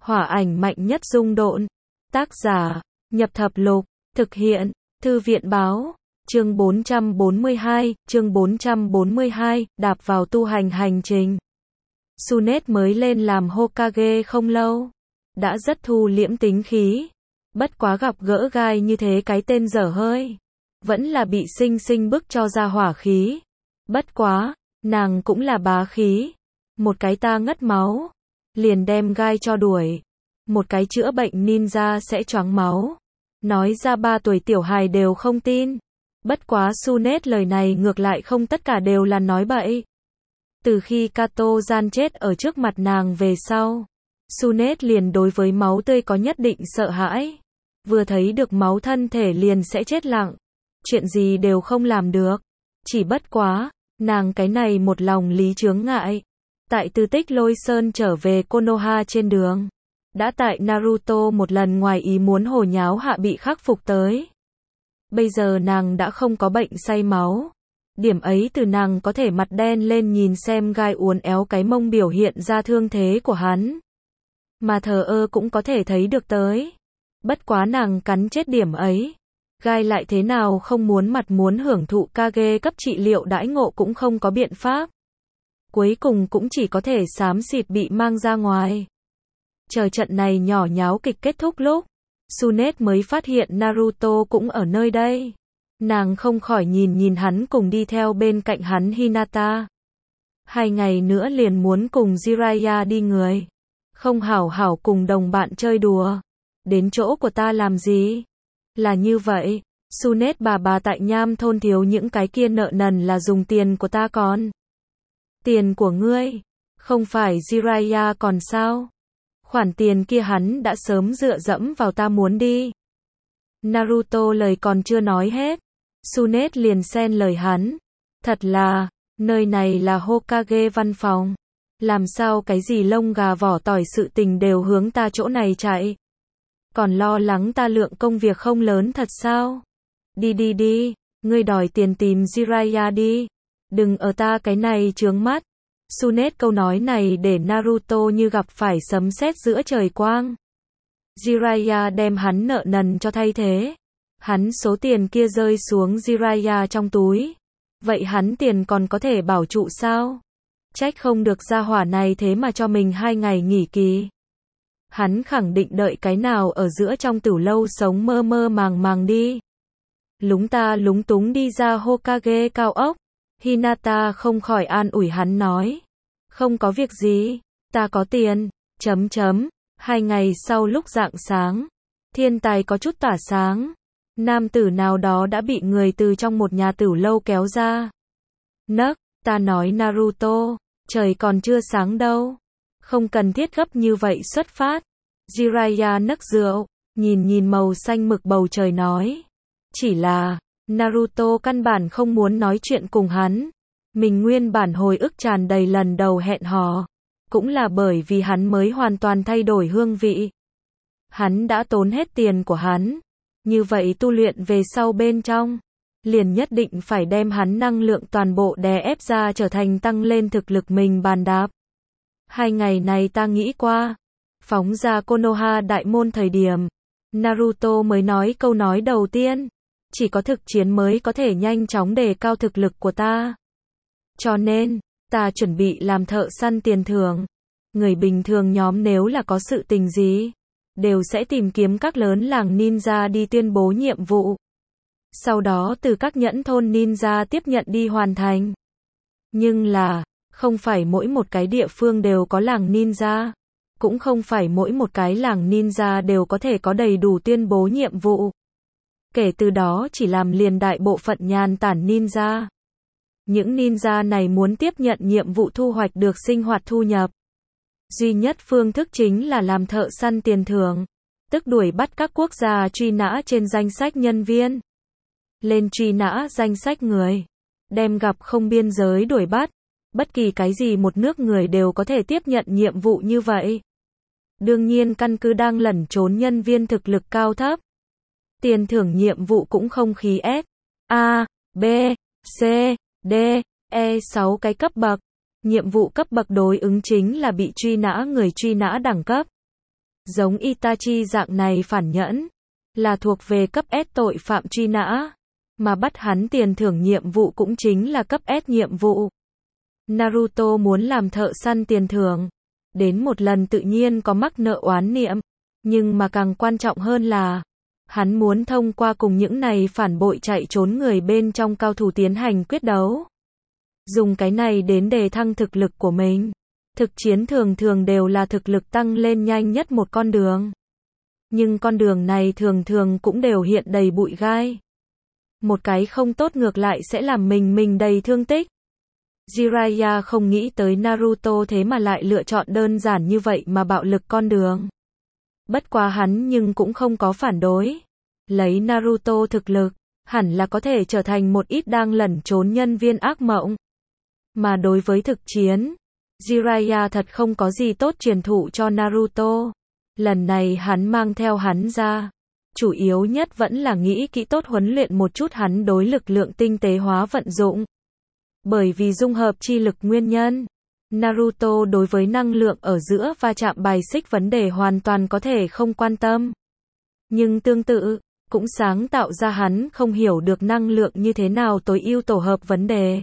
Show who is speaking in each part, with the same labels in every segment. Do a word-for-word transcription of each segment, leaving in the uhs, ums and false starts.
Speaker 1: Hỏa ảnh mạnh nhất dung độn. Tác giả, Nhập Thập Lục. Thực hiện, Thư viện báo. Chương bốn trăm bốn mươi hai, chương bốn trăm bốn mươi hai, đạp vào tu hành hành trình. Tsunade mới lên làm Hokage không lâu. Đã rất thu liễm tính khí. Bất quá gặp gỡ gai như thế cái tên dở hơi. Vẫn là bị sinh sinh bức cho ra hỏa khí. Bất quá, nàng cũng là bá khí. Một cái ta ngất máu. Liền đem gai cho đuổi. Một cái chữa bệnh ninja sẽ choáng máu. Nói ra ba tuổi tiểu hài đều không tin. Bất quá Tsunade lời này ngược lại không tất cả đều là nói bậy. Từ khi Kato gian chết ở trước mặt nàng về sau, Tsunade liền đối với máu tươi có nhất định sợ hãi. Vừa thấy được máu thân thể liền sẽ chết lặng. Chuyện gì đều không làm được. Chỉ bất quá, nàng cái này một lòng lý chướng ngại. Tại từ tích Lôi Sơn trở về Konoha trên đường, đã tại Naruto một lần ngoài ý muốn hồ nháo hạ bị khắc phục tới. Bây giờ nàng đã không có bệnh say máu. Điểm ấy từ nàng có thể mặt đen lên nhìn xem gai uốn éo cái mông biểu hiện ra thương thế của hắn. Mà thờ ơ cũng có thể thấy được tới. Bất quá nàng cắn chết điểm ấy. Gai lại thế nào không muốn mặt muốn hưởng thụ Kage cấp trị liệu đãi ngộ cũng không có biện pháp. Cuối cùng cũng chỉ có thể xám xịt bị mang ra ngoài. Chờ trận này nhỏ nháo kịch kết thúc lúc, Tsunade mới phát hiện Naruto cũng ở nơi đây. Nàng không khỏi nhìn nhìn hắn cùng đi theo bên cạnh hắn Hinata. Hai ngày nữa liền muốn cùng Jiraiya đi người. Không hảo hảo cùng đồng bạn chơi đùa. Đến chỗ của ta làm gì? Là như vậy, Tsunade bà bà tại Nham thôn thiếu những cái kia nợ nần là dùng tiền của ta còn. Tiền của ngươi? Không phải Jiraiya còn sao? Khoản tiền kia hắn đã sớm dựa dẫm vào ta muốn đi. Naruto lời còn chưa nói hết. Tsunade liền xen lời hắn. Thật là, nơi này là Hokage văn phòng. Làm sao cái gì lông gà vỏ tỏi sự tình đều hướng ta chỗ này chạy. Còn lo lắng ta lượng công việc không lớn thật sao? Đi đi đi, ngươi đòi tiền tìm Jiraiya đi. Đừng ở ta cái này chướng mắt. Tsunade câu nói này để Naruto như gặp phải sấm sét giữa trời quang. Jiraiya đem hắn nợ nần cho thay thế. Hắn số tiền kia rơi xuống Jiraiya trong túi. Vậy hắn tiền còn có thể bảo trụ sao? Trách không được gia hỏa này thế mà cho mình hai ngày nghỉ kỳ. Hắn khẳng định đợi cái nào ở giữa trong tửu lâu sống mơ mơ màng màng đi. Lúng ta lúng túng đi ra Hokage cao ốc. Hinata không khỏi an ủi hắn nói. Không có việc gì, ta có tiền, chấm chấm. Hai ngày sau lúc rạng sáng, thiên tài có chút tỏa sáng. Nam tử nào đó đã bị người từ trong một nhà tửu lâu kéo ra. Nấc, ta nói Naruto, trời còn chưa sáng đâu. Không cần thiết gấp như vậy xuất phát. Jiraiya nấc rượu, nhìn nhìn màu xanh mực bầu trời nói. Chỉ là, Naruto căn bản không muốn nói chuyện cùng hắn. Mình nguyên bản hồi ức tràn đầy lần đầu hẹn hò. Cũng là bởi vì hắn mới hoàn toàn thay đổi hương vị. Hắn đã tốn hết tiền của hắn. Như vậy tu luyện về sau bên trong, liền nhất định phải đem hắn năng lượng toàn bộ đè ép ra trở thành tăng lên thực lực mình bàn đạp. Hai ngày này ta nghĩ qua, phóng ra Konoha đại môn thời điểm, Naruto mới nói câu nói đầu tiên, chỉ có thực chiến mới có thể nhanh chóng đề cao thực lực của ta. Cho nên, ta chuẩn bị làm thợ săn tiền thưởng. Người bình thường nhóm nếu là có sự tình gì, đều sẽ tìm kiếm các lớn làng ninja đi tuyên bố nhiệm vụ. Sau đó từ các nhẫn thôn ninja tiếp nhận đi hoàn thành. Nhưng là, không phải mỗi một cái địa phương đều có làng ninja. Cũng không phải mỗi một cái làng ninja đều có thể có đầy đủ tuyên bố nhiệm vụ. Kể từ đó chỉ làm liền đại bộ phận nhàn tản ninja. Những ninja này muốn tiếp nhận nhiệm vụ thu hoạch được sinh hoạt thu nhập. Duy nhất phương thức chính là làm thợ săn tiền thưởng, tức đuổi bắt các quốc gia truy nã trên danh sách nhân viên. Lên truy nã danh sách người, đem gặp không biên giới đuổi bắt. Bất kỳ cái gì một nước người đều có thể tiếp nhận nhiệm vụ như vậy. Đương nhiên căn cứ đang lẩn trốn nhân viên thực lực cao thấp. Tiền thưởng nhiệm vụ cũng không khí S, A, B, C, D, E sáu cái cấp bậc. Nhiệm vụ cấp bậc đối ứng chính là bị truy nã người truy nã đẳng cấp. Giống Itachi dạng này phản nhẫn, là thuộc về cấp S tội phạm truy nã, mà bắt hắn tiền thưởng nhiệm vụ cũng chính là cấp S nhiệm vụ. Naruto muốn làm thợ săn tiền thưởng, đến một lần tự nhiên có mắc nợ oán niệm, nhưng mà càng quan trọng hơn là, hắn muốn thông qua cùng những này phản bội chạy trốn người bên trong cao thủ tiến hành quyết đấu. Dùng cái này đến đề thăng thực lực của mình. Thực chiến thường thường đều là thực lực tăng lên nhanh nhất một con đường. Nhưng con đường này thường thường cũng đều hiện đầy bụi gai. Một cái không tốt ngược lại sẽ làm mình mình đầy thương tích. Jiraiya không nghĩ tới Naruto thế mà lại lựa chọn đơn giản như vậy mà bạo lực con đường. Bất quá hắn nhưng cũng không có phản đối. Lấy Naruto thực lực, hẳn là có thể trở thành một ít đang lẩn trốn nhân viên ác mộng. Mà đối với thực chiến, Jiraiya thật không có gì tốt truyền thụ cho Naruto. Lần này hắn mang theo hắn ra, chủ yếu nhất vẫn là nghĩ kỹ tốt huấn luyện một chút hắn đối lực lượng tinh tế hóa vận dụng. Bởi vì dung hợp chi lực nguyên nhân, Naruto đối với năng lượng ở giữa va chạm bài xích vấn đề hoàn toàn có thể không quan tâm. Nhưng tương tự, cũng sáng tạo ra hắn không hiểu được năng lượng như thế nào tối ưu tổ hợp vấn đề.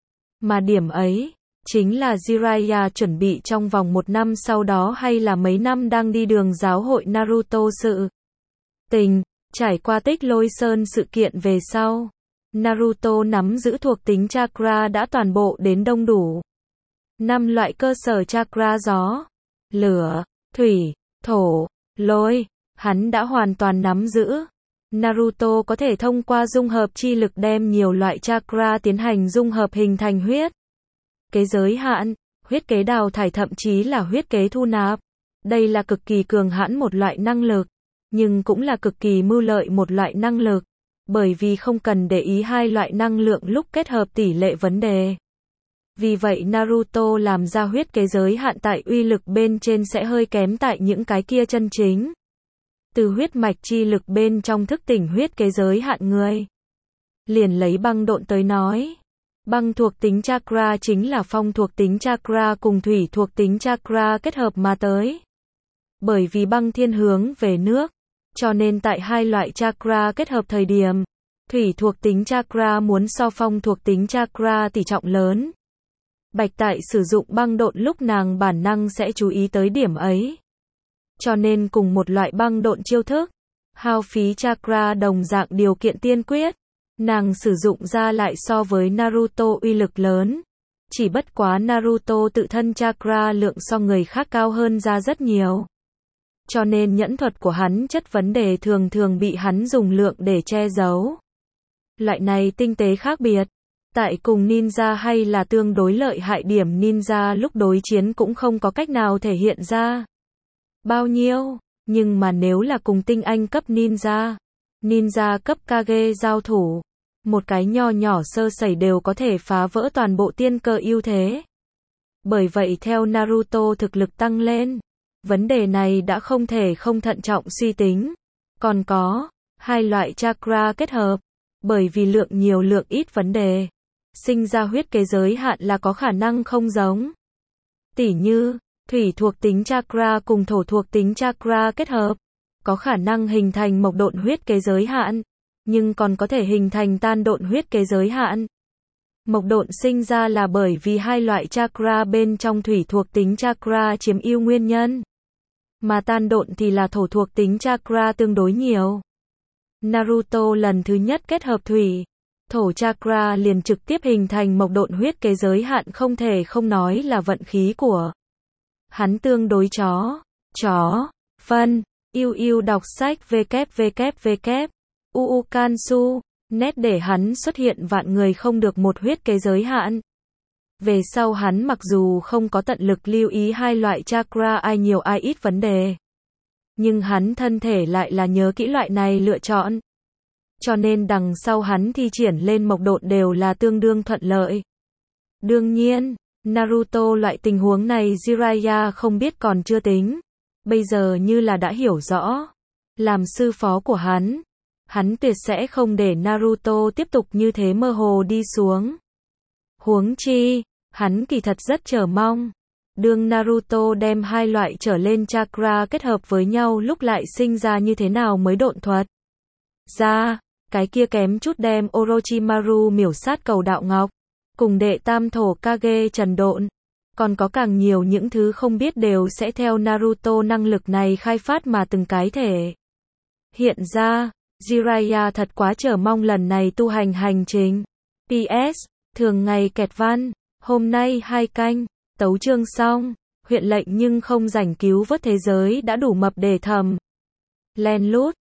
Speaker 1: Mà điểm ấy, chính là Jiraiya chuẩn bị trong vòng một năm sau đó hay là mấy năm đang đi đường giáo hội Naruto sự tình, trải qua Tích Lôi Sơn sự kiện về sau. Naruto nắm giữ thuộc tính chakra đã toàn bộ đến đông đủ. Năm loại cơ sở chakra gió, lửa, thủy, thổ, lôi, hắn đã hoàn toàn nắm giữ. Naruto có thể thông qua dung hợp chi lực đem nhiều loại chakra tiến hành dung hợp hình thành huyết kế giới hạn, huyết kế đào thải thậm chí là huyết kế thu nạp. Đây là cực kỳ cường hãn một loại năng lực, nhưng cũng là cực kỳ mưu lợi một loại năng lực, bởi vì không cần để ý hai loại năng lượng lúc kết hợp tỷ lệ vấn đề. Vì vậy Naruto làm ra huyết kế giới hạn tại uy lực bên trên sẽ hơi kém tại những cái kia chân chính. Từ huyết mạch chi lực bên trong thức tỉnh huyết kế giới hạn người. Liền lấy băng độn tới nói. Băng thuộc tính chakra chính là phong thuộc tính chakra cùng thủy thuộc tính chakra kết hợp mà tới. Bởi vì băng thiên hướng về nước, cho nên tại hai loại chakra kết hợp thời điểm, thủy thuộc tính chakra muốn so phong thuộc tính chakra tỷ trọng lớn. Bạch Tại sử dụng băng độn lúc nàng bản năng sẽ chú ý tới điểm ấy. Cho nên cùng một loại băng độn chiêu thức, hao phí chakra đồng dạng điều kiện tiên quyết, nàng sử dụng ra lại so với Naruto uy lực lớn. Chỉ bất quá Naruto tự thân chakra lượng so người khác cao hơn ra rất nhiều. Cho nên nhẫn thuật của hắn chất vấn đề thường thường bị hắn dùng lượng để che giấu. Loại này tinh tế khác biệt. Tại cùng ninja hay là tương đối lợi hại điểm ninja lúc đối chiến cũng không có cách nào thể hiện ra bao nhiêu, nhưng mà nếu là cùng tinh anh cấp ninja, ninja cấp Kage giao thủ, một cái nho nhỏ sơ sẩy đều có thể phá vỡ toàn bộ tiên cơ ưu thế. Bởi vậy theo Naruto thực lực tăng lên, vấn đề này đã không thể không thận trọng suy tính. Còn có, hai loại chakra kết hợp, bởi vì lượng nhiều lượng ít vấn đề, sinh ra huyết kế giới hạn là có khả năng không giống. Tỉ như, thủy thuộc tính chakra cùng thổ thuộc tính chakra kết hợp, có khả năng hình thành mộc độn huyết kế giới hạn, nhưng còn có thể hình thành tan độn huyết kế giới hạn. Mộc độn sinh ra là bởi vì hai loại chakra bên trong thủy thuộc tính chakra chiếm ưu nguyên nhân, mà tan độn thì là thổ thuộc tính chakra tương đối nhiều. Naruto lần thứ nhất kết hợp thủy, thổ chakra liền trực tiếp hình thành mộc độn huyết kế giới hạn, không thể không nói là vận khí của hắn tương đối chó, chó, phân, yêu yêu đọc sách www, uu kansu, nét để hắn xuất hiện vạn người không được một huyết kế giới hạn. Về sau hắn mặc dù không có tận lực lưu ý hai loại chakra ai nhiều ai ít vấn đề, nhưng hắn thân thể lại là nhớ kỹ loại này lựa chọn. Cho nên đằng sau hắn thi triển lên mộc độn đều là tương đương thuận lợi. Đương nhiên, Naruto loại tình huống này Jiraiya không biết còn chưa tính. Bây giờ như là đã hiểu rõ. Làm sư phó của hắn, hắn tuyệt sẽ không để Naruto tiếp tục như thế mơ hồ đi xuống. Huống chi, hắn kỳ thật rất chờ mong đương Naruto đem hai loại trở lên chakra kết hợp với nhau lúc lại sinh ra như thế nào mới độn thuật ra, cái kia kém chút đem Orochimaru miểu sát cầu đạo ngọc, cùng đệ tam thổ Kage trần độn. Còn có càng nhiều những thứ không biết đều sẽ theo Naruto năng lực này khai phát mà từng cái thể hiện ra. Jiraiya thật quá chờ mong lần này tu hành hành trình. pê ét. Thường ngày kẹt văn. Hôm nay hai canh. Tấu chương xong. Huyện lệnh nhưng không rảnh cứu vớt thế giới đã đủ mập để thầm. Len lút.